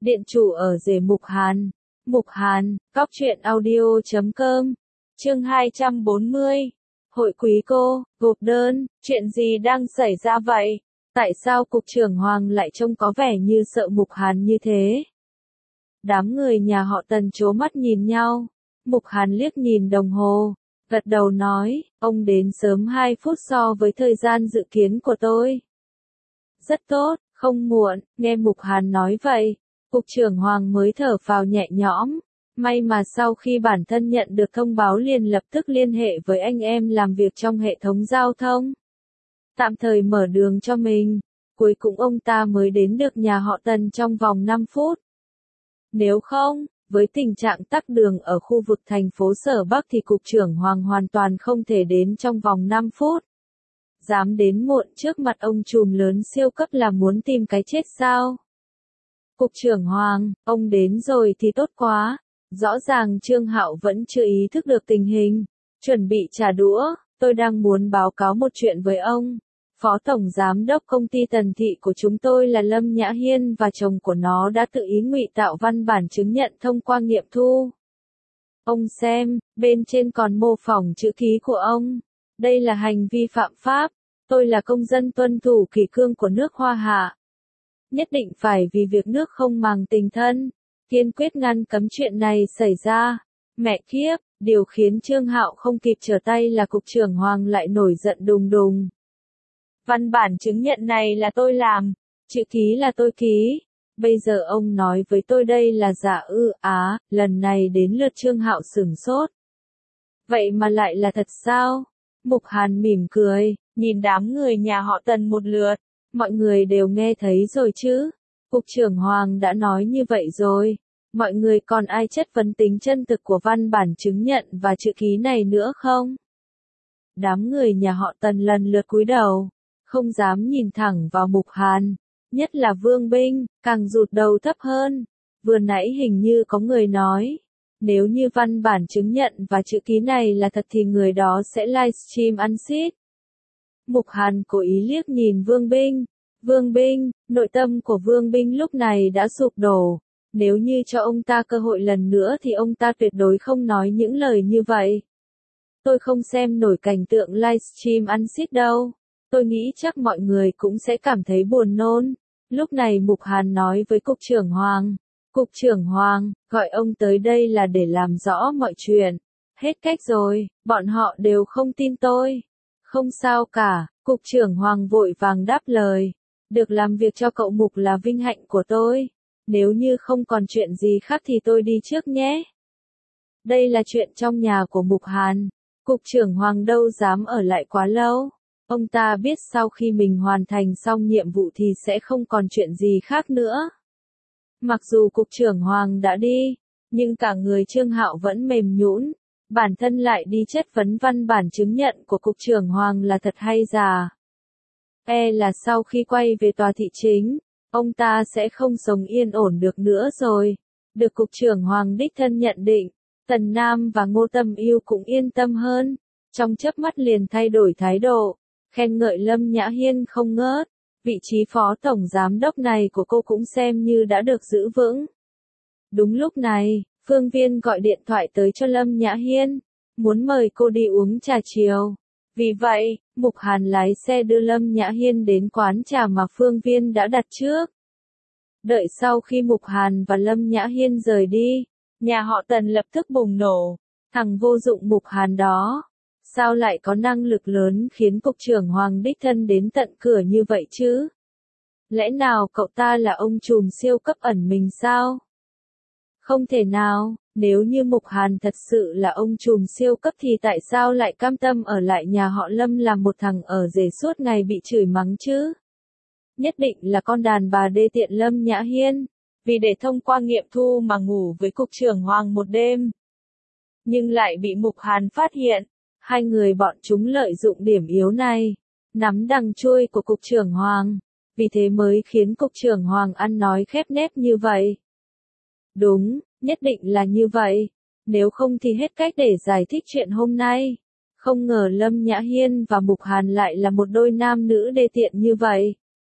Điện chủ ở rể Mục Hàn. Mục Hàn, Cóc truyện audio.com. Chương 240. Hội quý cô, gộp đơn, chuyện gì đang xảy ra vậy? Tại sao cục trưởng Hoàng lại trông có vẻ như sợ Mục Hàn như thế? Đám người nhà họ Tần trố mắt nhìn nhau. Mục Hàn liếc nhìn đồng hồ, gật đầu nói, ông đến sớm 2 phút so với thời gian dự kiến của tôi. Rất tốt, không muộn. Nghe Mục Hàn nói vậy, cục trưởng Hoàng mới thở phào nhẹ nhõm. May mà sau khi bản thân nhận được thông báo liền lập tức liên hệ với anh em làm việc trong hệ thống giao thông. Tạm thời mở đường cho mình. Cuối cùng ông ta mới đến được nhà họ Tần trong vòng 5 phút. Nếu không, với tình trạng tắc đường ở khu vực thành phố Sở Bắc thì cục trưởng Hoàng hoàn toàn không thể đến trong vòng 5 phút. Dám đến muộn trước mặt ông trùm lớn siêu cấp là muốn tìm cái chết sao? Cục trưởng Hoàng, ông đến rồi thì tốt quá. Rõ ràng Trương Hạo vẫn chưa ý thức được tình hình. Chuẩn bị trả đũa, tôi đang muốn báo cáo một chuyện với ông. Phó Tổng Giám đốc công ty Tần Thị của chúng tôi là Lâm Nhã Hiên và chồng của nó đã tự ý ngụy tạo văn bản chứng nhận thông qua nghiệm thu. Ông xem, bên trên còn mô phỏng chữ ký của ông. Đây là hành vi phạm pháp. Tôi là công dân tuân thủ kỷ cương của nước Hoa Hạ. Nhất định phải vì việc nước không màng tình thân, kiên quyết ngăn cấm chuyện này xảy ra. Mẹ kiếp, điều khiến Trương Hạo không kịp trở tay là cục trưởng Hoàng lại nổi giận đùng đùng. Văn bản chứng nhận này là tôi làm, chữ ký là tôi ký. Bây giờ ông nói với tôi đây là giả ư? Lần này đến lượt Trương Hạo sửng sốt. Vậy mà lại là thật sao? Mục Hàn mỉm cười, nhìn đám người nhà họ Tần một lượt. Mọi người đều nghe thấy rồi chứ? Cục trưởng Hoàng đã nói như vậy rồi. Mọi người còn ai chất vấn tính chân thực của văn bản chứng nhận và chữ ký này nữa không? Đám người nhà họ Tần lần lượt cúi đầu, không dám nhìn thẳng vào Mục Hàn. Nhất là Vương Binh, càng rụt đầu thấp hơn. Vừa nãy hình như có người nói, nếu như văn bản chứng nhận và chữ ký này là thật thì người đó sẽ livestream ăn xít. Mục Hàn cố ý liếc nhìn Vương Binh. Vương Binh, nội tâm của Vương Binh lúc này đã sụp đổ. Nếu như cho ông ta cơ hội lần nữa thì ông ta tuyệt đối không nói những lời như vậy. Tôi không xem nổi cảnh tượng livestream ăn xít đâu. Tôi nghĩ chắc mọi người cũng sẽ cảm thấy buồn nôn. Lúc này Mục Hàn nói với Cục trưởng Hoàng. Cục trưởng Hoàng, gọi ông tới đây là để làm rõ mọi chuyện. Hết cách rồi, bọn họ đều không tin tôi. Không sao cả, Cục trưởng Hoàng vội vàng đáp lời. Được làm việc cho cậu Mục là vinh hạnh của tôi. Nếu như không còn chuyện gì khác thì tôi đi trước nhé. Đây là chuyện trong nhà của Mục Hàn. Cục trưởng Hoàng đâu dám ở lại quá lâu. Ông ta biết sau khi mình hoàn thành xong nhiệm vụ thì sẽ không còn chuyện gì khác nữa. Mặc dù Cục trưởng Hoàng đã đi, nhưng cả người Trương Hạo vẫn mềm nhũn. Bản thân lại đi chất vấn văn bản chứng nhận của Cục trưởng Hoàng là thật hay giả. Là sau khi quay về tòa thị chính, ông ta sẽ không sống yên ổn được nữa rồi. Được Cục trưởng Hoàng đích thân nhận định, Tần Nam và Ngô Tâm Yêu cũng yên tâm hơn. Trong chớp mắt liền thay đổi thái độ, khen ngợi Lâm Nhã Hiên không ngớt. Vị trí phó tổng giám đốc này của cô cũng xem như đã được giữ vững. Đúng lúc này, Phương Viên gọi điện thoại tới cho Lâm Nhã Hiên, muốn mời cô đi uống trà chiều. Vì vậy, Mục Hàn lái xe đưa Lâm Nhã Hiên đến quán trà mà Phương Viên đã đặt trước. Đợi sau khi Mục Hàn và Lâm Nhã Hiên rời đi, nhà họ Tần lập tức bùng nổ. Thằng vô dụng Mục Hàn đó, sao lại có năng lực lớn khiến Cục trưởng Hoàng đích thân đến tận cửa như vậy chứ? Lẽ nào cậu ta là ông trùm siêu cấp ẩn mình sao? Không thể nào, nếu như Mục Hàn thật sự là ông trùm siêu cấp thì tại sao lại cam tâm ở lại nhà họ Lâm làm một thằng ở rể suốt ngày bị chửi mắng chứ? Nhất định là con đàn bà đê tiện Lâm Nhã Hiên, vì để thông qua nghiệm thu mà ngủ với Cục trưởng Hoàng một đêm. Nhưng lại bị Mục Hàn phát hiện, hai người bọn chúng lợi dụng điểm yếu này, nắm đằng chui của Cục trưởng Hoàng, vì thế mới khiến Cục trưởng Hoàng ăn nói khép nép như vậy. Đúng, nhất định là như vậy, nếu không thì hết cách để giải thích chuyện hôm nay. Không ngờ Lâm Nhã Hiên và Mục Hàn lại là một đôi nam nữ đê tiện như vậy.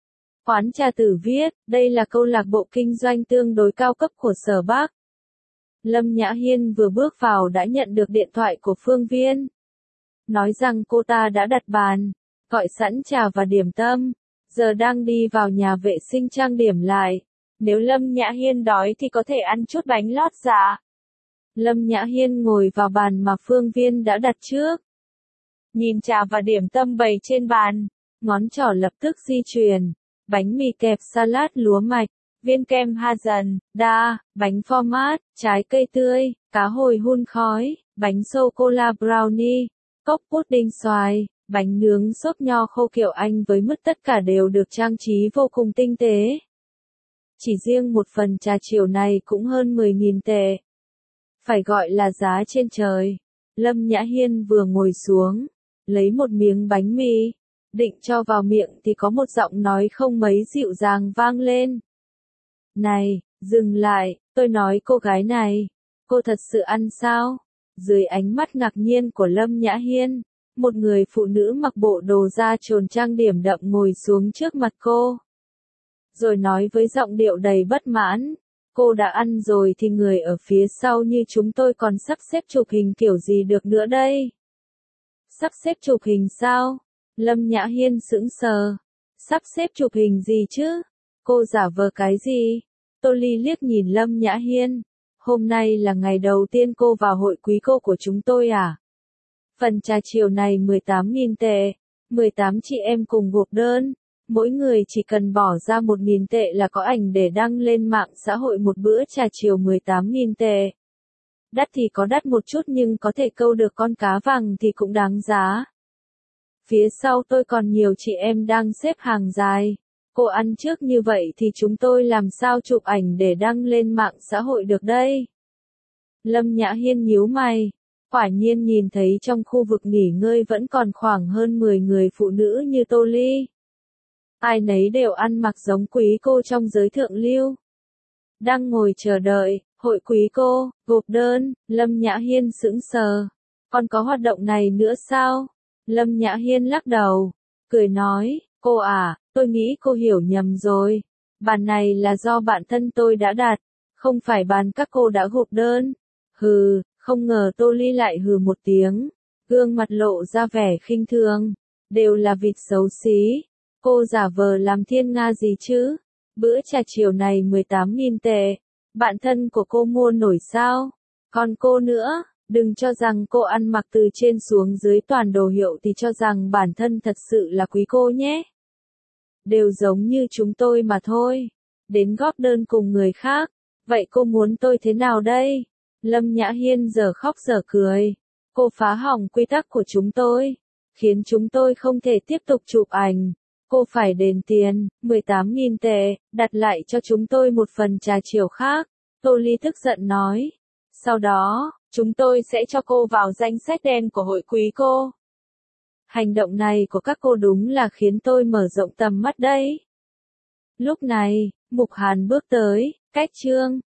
Quán trà Tử viết, đây là câu lạc bộ kinh doanh tương đối cao cấp của Sở Bắc. Lâm Nhã Hiên vừa bước vào đã nhận được điện thoại của Phương Viên. Nói rằng cô ta đã đặt bàn, gọi sẵn trà và điểm tâm, giờ đang đi vào nhà vệ sinh trang điểm lại. Nếu Lâm Nhã Hiên đói thì có thể ăn chút bánh lót dạ. Lâm Nhã Hiên ngồi vào bàn mà Phương Viên đã đặt trước. Nhìn trà và điểm tâm bày trên bàn, ngón trỏ lập tức di chuyển. Bánh mì kẹp salad lúa mạch, viên kem Hazen, đa, bánh format, trái cây tươi, cá hồi hun khói, bánh sô-cô-la brownie, cốc pudding xoài, bánh nướng xốp nho khô kiểu Anh với mứt, tất cả đều được trang trí vô cùng tinh tế. Chỉ riêng một phần trà chiều này cũng hơn 10.000 tệ. Phải gọi là giá trên trời. Lâm Nhã Hiên vừa ngồi xuống, lấy một miếng bánh mì, định cho vào miệng thì có một giọng nói không mấy dịu dàng vang lên. Này, dừng lại, tôi nói cô gái này, cô thật sự ăn sao? Dưới ánh mắt ngạc nhiên của Lâm Nhã Hiên, một người phụ nữ mặc bộ đồ da trồn trang điểm đậm ngồi xuống trước mặt cô. Rồi nói với giọng điệu đầy bất mãn, cô đã ăn rồi thì người ở phía sau như chúng tôi còn sắp xếp chụp hình kiểu gì được nữa đây? Sắp xếp chụp hình sao? Lâm Nhã Hiên sững sờ. Sắp xếp chụp hình gì chứ? Cô giả vờ cái gì? Tô Ly liếc nhìn Lâm Nhã Hiên. Hôm nay là ngày đầu tiên cô vào hội quý cô của chúng tôi à? Phần trà chiều này 18.000 tệ. 18 chị em cùng gộp đơn. Mỗi người chỉ cần bỏ ra 1.000 tệ là có ảnh để đăng lên mạng xã hội. Một bữa trà chiều 18.000 tệ. Đắt thì có đắt một chút nhưng có thể câu được con cá vàng thì cũng đáng giá. Phía sau tôi còn nhiều chị em đang xếp hàng dài. Cô ăn trước như vậy thì chúng tôi làm sao chụp ảnh để đăng lên mạng xã hội được đây? Lâm Nhã Hiên nhíu mày. Quả nhiên nhìn thấy trong khu vực nghỉ ngơi vẫn còn khoảng hơn 10 người phụ nữ như Tô Ly. Ai nấy đều ăn mặc giống quý cô trong giới thượng lưu. Đang ngồi chờ đợi, hội quý cô, gộp đơn, Lâm Nhã Hiên sững sờ. Còn có hoạt động này nữa sao? Lâm Nhã Hiên lắc đầu, cười nói, cô à, tôi nghĩ cô hiểu nhầm rồi. Bàn này là do bạn thân tôi đã đặt, không phải bàn các cô đã gộp đơn. Hừ, không ngờ Tô Ly lại hừ một tiếng, gương mặt lộ ra vẻ khinh thường. Đều là vịt xấu xí. Cô giả vờ làm thiên nga gì chứ? Bữa trà chiều này 18.000 tệ. Bạn thân của cô mua nổi sao? Còn cô nữa, đừng cho rằng cô ăn mặc từ trên xuống dưới toàn đồ hiệu thì cho rằng bản thân thật sự là quý cô nhé. Đều giống như chúng tôi mà thôi. Đến góp đơn cùng người khác. Vậy cô muốn tôi thế nào đây? Lâm Nhã Hiên giờ khóc giờ cười. Cô phá hỏng quy tắc của chúng tôi, khiến chúng tôi không thể tiếp tục chụp ảnh. Cô phải đền tiền, 18.000 tệ, đặt lại cho chúng tôi một phần trà chiều khác. Tô Ly tức giận nói. Sau đó, chúng tôi sẽ cho cô vào danh sách đen của hội quý cô. Hành động này của các cô đúng là khiến tôi mở rộng tầm mắt đấy. Lúc này, Mục Hàn bước tới, cách chương.